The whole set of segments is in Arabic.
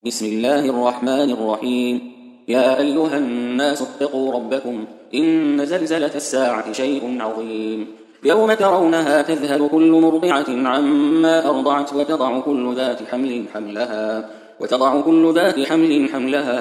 بسم الله الرحمن الرحيم. يا أيها الناس اتقوا ربكم إن زلزلة الساعة شيء عظيم. يوم ترونها تذهل كل مرضعة عما أرضعت وتضع كل ذات حمل حملها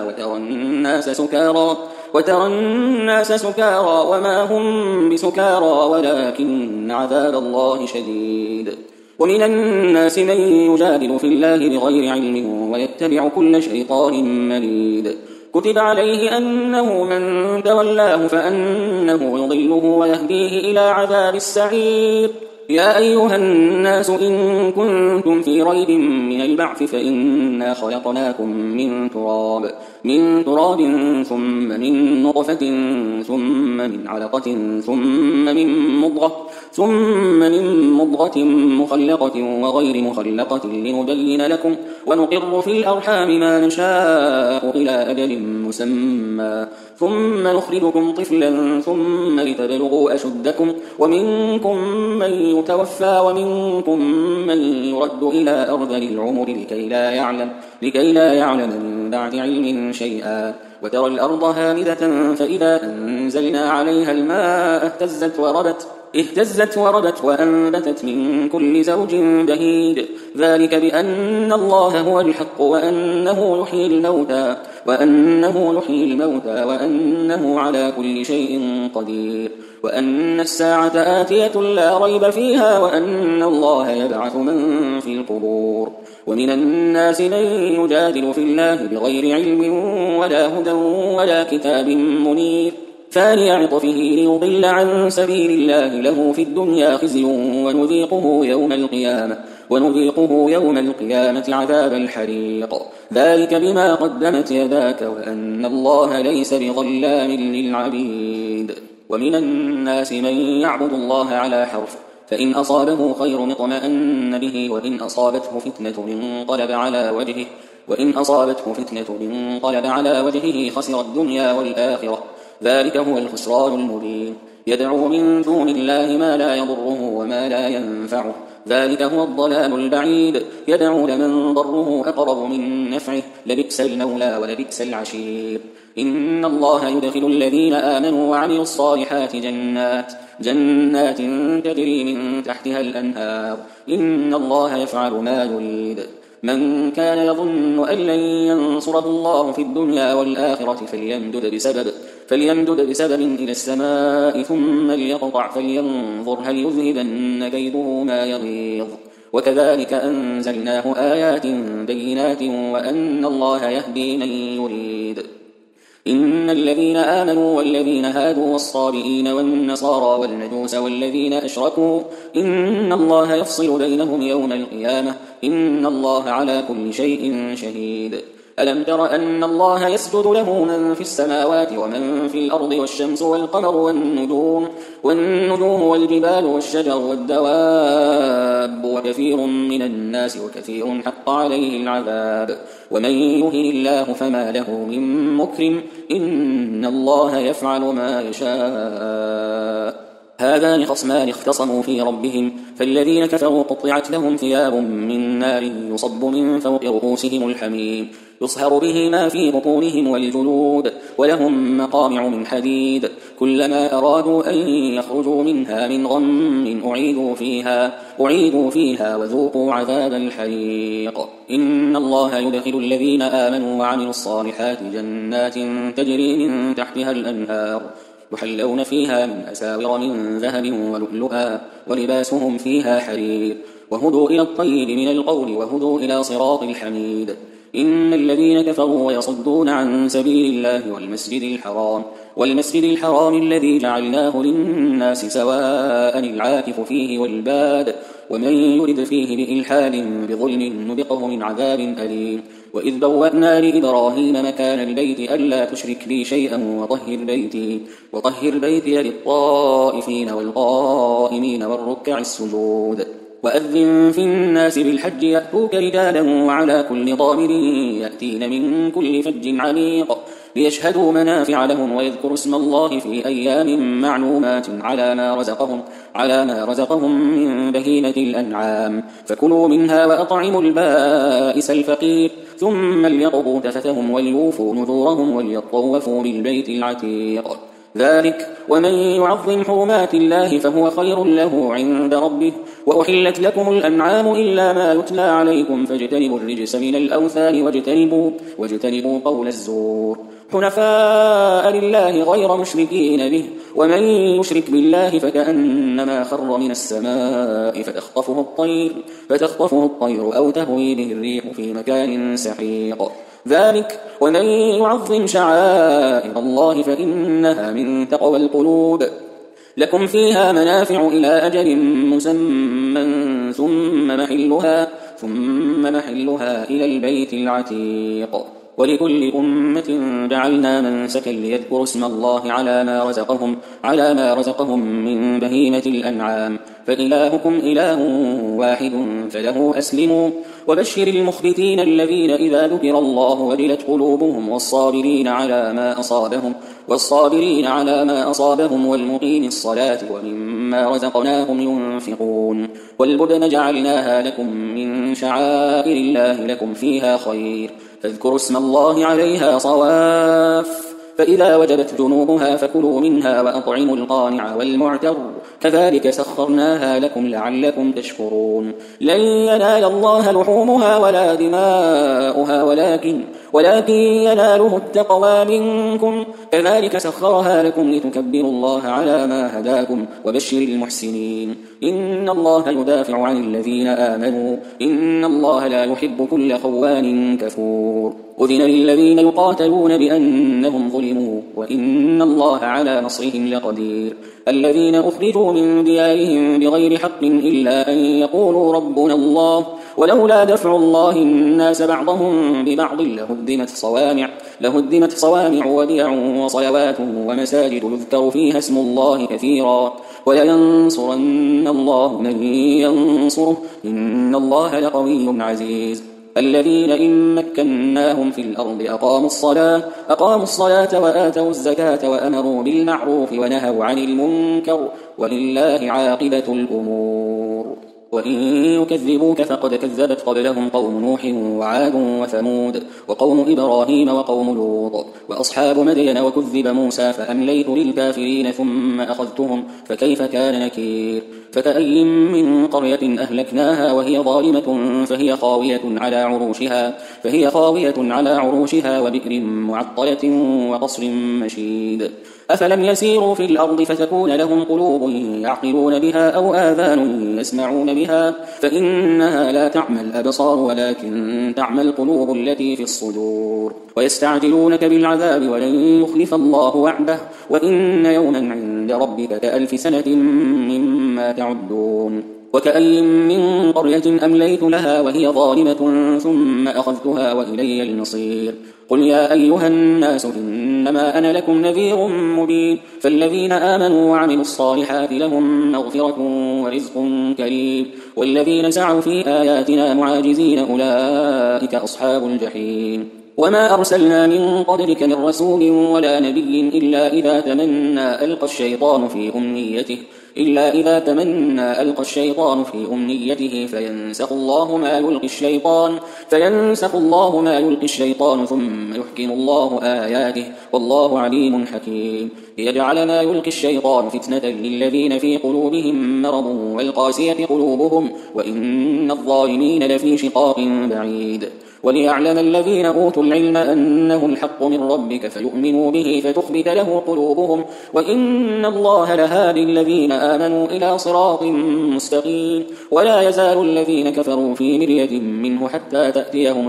وترى الناس سكارى وما هم بسكارى ولكن عذاب الله شديد. ومن الناس من يجادل في الله بغير علم ويتبع كل شيطان مريد. كتب عليه أنه من تولاه فأنه يضله ويهديه إلى عذاب السعير. يا أيها الناس إن كنتم في ريب من البعث فإنا خلقناكم من تراب ثم من نطفة ثم من علقة ثم من مضغة مخلقة وغير مخلقة لنبين لكم ونقر في الأرحام ما نشاء إلى أجل مسمى ثم نخرجكم طفلا ثم لتبلغوا أشدكم ومنكم من يتوفى ومنكم من يرد إلى أرذل العمر لكي لا يعلم من بعد علم شيئا. وترى الأرض هامدة فإذا أنزلنا عليها الماء اهتزت وربت وأنبتت من كل زوج بهيج. ذلك بأن الله هو الحق وأنه يحيي الموتى وأنه على كل شيء قدير وأن الساعة آتية لا ريب فيها وأن الله يبعث من في القبور. ومن الناس من يجادل في الله بغير علم ولا هدى ولا كتاب منير ثاني عطفه ليضل عن سبيل الله له في الدنيا خزي ونذيقه يوم القيامة عذاب الحريق. ذلك بما قدمت يداك وأن الله ليس بظلام للعبيد. ومن الناس من يعبد الله على حرف فإن أصابه خير اطمأن به وإن أصابته فتنة انقلب على وجهه خسر الدنيا والآخرة. ذلك هو الخسران المبين. يدعو من دون الله ما لا يضره وما لا ينفعه ذلك هو الضلال البعيد. يدعو لمن ضره أقرب من نفعه لبئس المولى ولبئس العشير. إن الله يدخل الذين آمنوا وعملوا الصالحات جنات تجري من تحتها الأنهار. إن الله يفعل ما يريد. من كان يظن أن لن ينصره الله في الدنيا والآخرة فليمدد بسبب إلى السماء ثم ليقطع فلينظر هل يذهبن كيده ما يغيظ. وكذلك أنزلناه آيات بينات وأن الله يهدي من يريد. إن الذين آمنوا والذين هادوا والصابئين والنصارى والمجوس والذين أشركوا إن الله يفصل بينهم يوم القيامة إن الله على كل شيء شهيد. ألم تر أن الله يسجد له من في السماوات ومن في الأرض والشمس والقمر والنجوم والجبال والشجر والدواب وكثير من الناس وكثير حق عليه العذاب. ومن يهن الله فما له من مكرم إن الله يفعل ما يشاء. هذان خصمان اختصموا في ربهم فالذين كفروا قطعت لهم ثياب من نار يصب من فوق رؤوسهم الحميم يصهر به ما في بطونهم والجلود ولهم مقامع من حديد. كلما أرادوا أن يخرجوا منها من غم أعيدوا فيها وذوقوا عذاب الحريق. إن الله يدخل الذين آمنوا وعملوا الصالحات جنات تجري من تحتها الأنهار يحلون فيها من أساور من ذهب ولؤلؤا ولباسهم فيها حرير. وهدوا إلى الطيب من القول وهدوا إلى صراط الحميد. إن الذين كفروا ويصدون عن سبيل الله والمسجد الحرام الذي جعلناه للناس سواء العاكف فيه والباد ومن يرد فيه بإلحاد بظلم نذقه من عذاب أليم. وإذ بوأنا لإبراهيم مكان البيت ألا تشرك بي شيئا وطهر بيتي للطائفين والقائمين والركع السجود. وأذن في الناس بالحج يأتوك رجالا وعلى كل ضامر يأتين من كل فج عميق. ليشهدوا منافع لهم ويذكروا اسم الله في أيام معلومات على ما رزقهم من بهيمة الأنعام، فكلوا منها وأطعموا البائس الفقير، ثم ليقضوا تفتهم وليوفوا نذورهم وليطوفوا بالبيت العتيق. ذلك ومن يعظم حرمات الله فهو خير له عند ربه. وأحلت لكم الأنعام إلا ما يتلى عليكم فاجتنبوا الرجس من الأوثان واجتنبوا قول الزور حنفاء لله غير مشركين به، ومن يشرك بالله فكأنما خر من السماء فتخطفه الطير أو تهوي به الريح في مكان سحيق. ذلك ومن يعظم شعائر الله فإنها من تقوى القلوب. لكم فيها منافع إلى أجل مسمى ثم محلها إلى البيت العتيق. ولكل أمة جعلنا منسكا ليذكروا اسم الله على ما رزقهم من بهيمة الأنعام، فإلهكم إله واحد فله أسلموا. وبشر المخبتين الذين إذا ذكر الله وجلت قلوبهم والصابرين على ما أصابهم والمقيم الصلاة ومما رزقناهم ينفقون. والبدن جعلناها لكم من شعائر الله لكم فيها خير، فاذكروا اسم الله عليها صواف، فإذا وجبت جنوبها فكلوا منها وأطعموا القانع والمعتر، كذلك سخرناها لكم لعلكم تشكرون. لن ينال الله لحومها ولا دماؤها ولكن يناله التقوى منكم، كذلك سخرها لكم لتكبروا الله على ما هداكم. وبشر المحسنين. إن الله يدافع عن الذين آمنوا، إن الله لا يحب كل خوان كفور. أذن للذين يقاتلون بأنهم ظلموا وإن الله على نصرهم لقدير. الذين أخرجوا من ديارهم بغير حق إلا أن يقولوا ربنا الله، ولولا دفع الله الناس بعضهم ببعض لهدمت صوامع وبيع وصلوات ومساجد يذكر فيها اسم الله كثيرا، ولينصرن الله من ينصره، إن الله لقوي عزيز. الذين إن مكناهم في الأرض أقاموا الصلاة وآتوا الزكاة وأمروا بالمعروف ونهوا عن المنكر، ولله عاقبة الأمور. وإن يكذبوك فقد كذبت قبلهم قوم نوح وعاد وثمود وقوم إبراهيم وقوم لوط وأصحاب مدين، وكذب موسى فأمليت للكافرين ثم أخذتهم فكيف كان نكير. فكأي من قرية أهلكناها وهي ظالمة فهي خاوية على عروشها وبئر معطلة وقصر مشيد. أفلم يسيروا في الأرض فتكون لهم قلوب يعقلون بها أو آذان يسمعون بها، فإنها لا تعمى الأبصار ولكن تعمى القلوب التي في الصدور. ويستعجلونك بالعذاب ولن يخلف الله وعده، وإن يوما عند ربك كألف سنة مما تعدون. وكأي من قرية أمليت لها وهي ظالمة ثم أخذتها وإلي المصير. قل يا أيها الناس إنما أنا لكم نذير مبين، فالذين آمنوا وعملوا الصالحات لهم مغفرة ورزق كريم، والذين سعوا في آياتنا معاجزين أولئك أصحاب الجحيم. وما أرسلنا من قبلك من رسول ولا نبي إلا إذا تمنى ألقى الشيطان في أمنيته فينسخ الله ما يلقي الشيطان ثم يحكم الله آياته، والله عليم حكيم. ليجعل ما يلقي الشيطان فتنة للذين في قلوبهم مرض والقاسية قلوبهم، وإن الظالمين لفي شقاق بعيد. وليعلم الذين أوتوا العلم أنه الحق من ربك فيؤمنوا به فتخبت له قلوبهم، وإن الله لهادي الذين آمنوا إلى صراط مستقيم. ولا يزال الذين كفروا في مرية منه حتى تأتيهم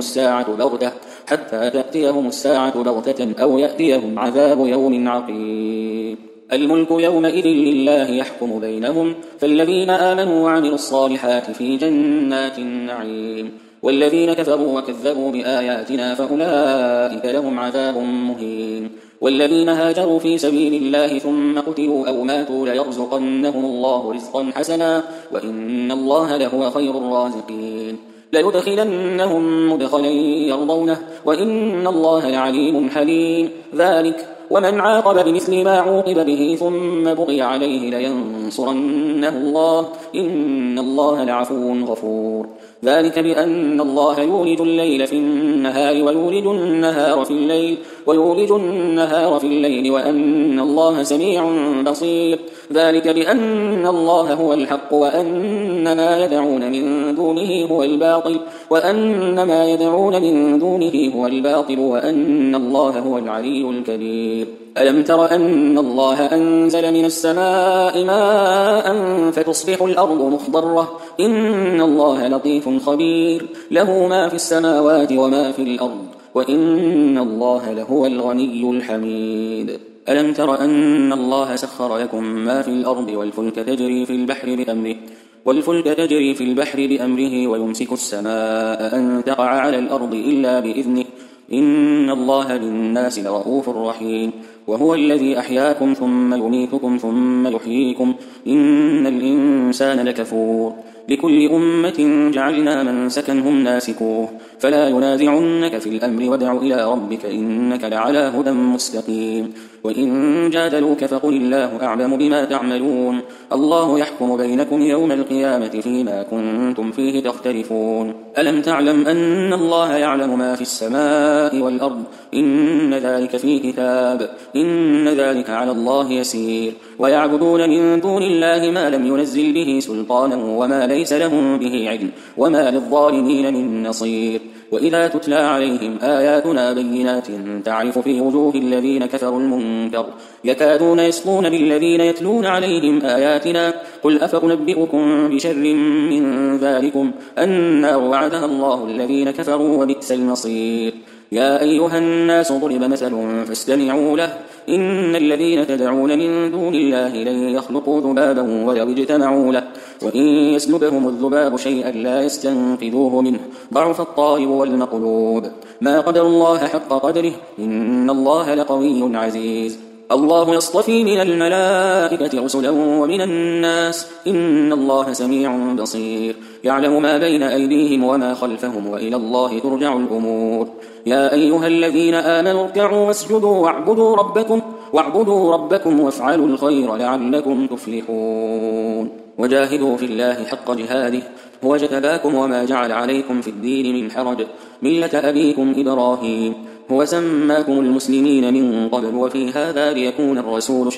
الساعة بغتة أو يأتيهم عذاب يوم عقيم. الملك يومئذ لله يحكم بينهم، فالذين آمنوا وعملوا الصالحات في جنات النعيم، والذين كفروا وكذبوا بآياتنا فأولئك لهم عذاب مهين. والذين هاجروا في سبيل الله ثم قتلوا أو ماتوا ليرزقنهم الله رزقا حسنا، وإن الله لهو خير الرازقين. ليدخلنهم مدخلا يرضونه وإن الله لعليم حليم. ذلك ومن عاقب بمثل ما عوقب به ثم بغي عليه لينصرنه الله إن الله لعفو غفور. ذلك بأن الله يولج الليل في النهار ويولج النهار في الليل وأن الله سميع بصير. ذلك بأن الله هو الحق وأن ما يدعون من دونه هو الباطل وأن الله هو العلي الكبير. ألم تر أن الله أنزل من السماء ماء فتصبح الأرض مخضرة إن الله لطيف خبير له ما في السماوات وما في الأرض وإن الله لهو الغني الحميد. ألم تر أن الله سخر لكم ما في الأرض والفلك تجري في البحر بأمره ويمسك السماء أن تقع على الأرض إلا بإذنه إن الله بالناس لرؤوف رحيم. وهو الذي أحياكم ثم يميتكم ثم يحييكم إن الإنسان لكفور. لكل أمة جعلنا منسكا هم ناسكوه فلا ينازعنك في الأمر وادع إلى ربك إنك لعلى هدى مستقيم. وإن جادلوك فقل الله أعلم بما تعملون الله يحكم بينكم يوم القيامة فيما كنتم فيه تختلفون. ألم تعلم أن الله يعلم ما في السماء والأرض إن ذلك في كتاب إن ذلك على الله يسير. ويعبدون من دون الله ما لم ينزل به سلطانا وما ليس لهم به علم وما للظالمين من نصير. وإذا تتلى عليهم آياتنا بينات تعرف في وجوه الذين كفروا المنكر يكادون يسطون بالذين يتلون عليهم آياتنا قل أفأنبئكم بشر من ذلكم النار وعدها الله الذين كفروا وبئس المصير. يا أيها الناس ضرب مثل فاستمعوا له إن الذين تدعون من دون الله لن يخلقوا ذبابا ولو اجتمعوا له وإن يسلبهم الذباب شيئا لا يستنقذوه منه ضعف الطالب والمطلوب. ما قدر الله حق قدره إن الله لقوي عزيز. الله يصطفي من الملائكة رسلا ومن الناس إن الله سميع بصير. يعلم ما بين أيديهم وما خلفهم وإلى الله ترجع الأمور. يا أيها الذين آمنوا اركعوا واسجدوا واعبدوا ربكم وافعلوا الخير لعلكم تفلحون. وجاهدوا في الله حق جهاده هو اجتباكم وما جعل عليكم في الدين من حرج ملة أبيكم إبراهيم هو سماكم المسلمين من قبل وفي هذا ليكون الرسول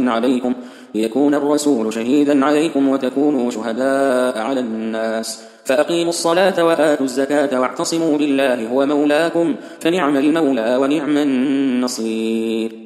شهيدا عليكم وتكونوا شهداء على الناس. فأقيموا الصلاة وآتوا الزكاة واعتصموا بالله هو مولاكم فنعم المولى ونعم النصير.